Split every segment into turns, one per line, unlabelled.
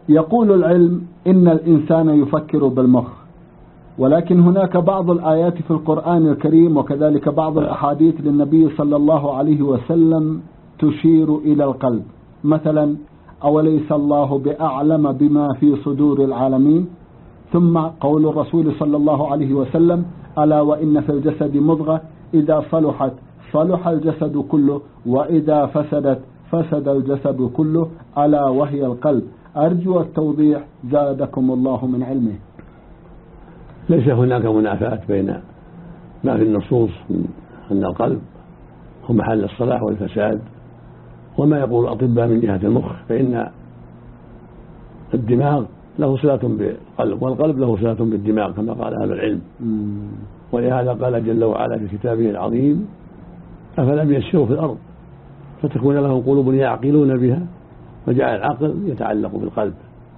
يقول العلم إن الإنسان يفكر بالمخ، ولكن هناك بعض الآيات في القرآن الكريم وكذلك بعض الأحاديث للنبي صلى الله عليه وسلم تشير إلى القلب. مثلا أوليس الله بأعلم بما في صدور العالمين، ثم قول الرسول صلى الله عليه وسلم ألا وإن في الجسد مضغة إذا صلحت صلح الجسد كله وإذا فسدت فسد الجسد كله ألا وهي القلب. أرجو التوضيح زادكم الله من علمه.
ليس هناك منافاة بين ما في النصوص من أن القلب هو محل الصلاح والفساد وما يقول الأطباء من جهة المخ، فإن الدماغ له صلة بالقلب والقلب له صلة بالدماغ كما قال أهل العلم. ولهذا قال جل وعلا في كتابه العظيم أفلم يسيروا في الأرض فتكون لهم قلوب يعقلون بها، فجعل العقل يتعلق بالقلب،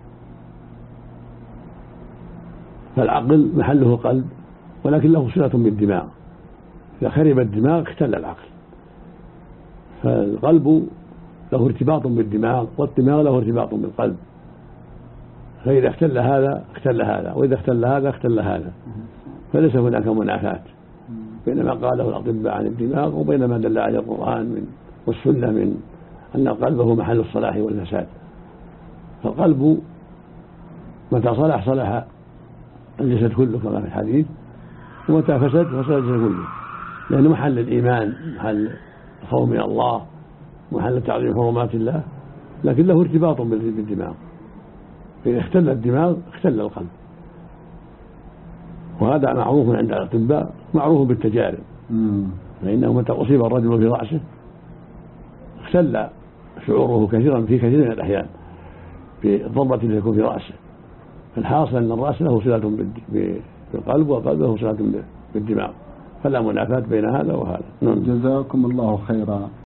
فالعقل محله القلب ولكن له صلة بالدماغ، إذا خرب الدماغ اختل العقل، فالقلب له ارتباط بالدماغ والدماغ له ارتباط بالقلب، فإذا اختل هذا اختل هذا وإذا اختل هذا اختل هذا، فليس هناك منافاة بين ما قاله الأطباء عن الدماغ وبين ما دل عليه القرآن والسنة من أن القلب هو محل الصلاح والفساد. فالقلب متى صلح صلح الجسد كله كما في الحديث، ومتى فسد فسد الجسد كله، لأنه محل الإيمان، محل الخوف من الله، محل تعظيم حرمات الله، لكن له ارتباط بالدماغ، فإذا اختل الدماغ اختل القلب. وهذا معروف عند الأطباء، معروف بالتجارب، فإنه متى أصيب الرجل في رأسه اختل شعوره كثيرا في كثير من الأحيان بالضربة التي تكون في رأسه. فالحاصل أن الرأس له صلة بالقلب والقلب له صلة بالدماغ، فلا منافاة بين هذا وهذا.
جزاكم الله خيرا.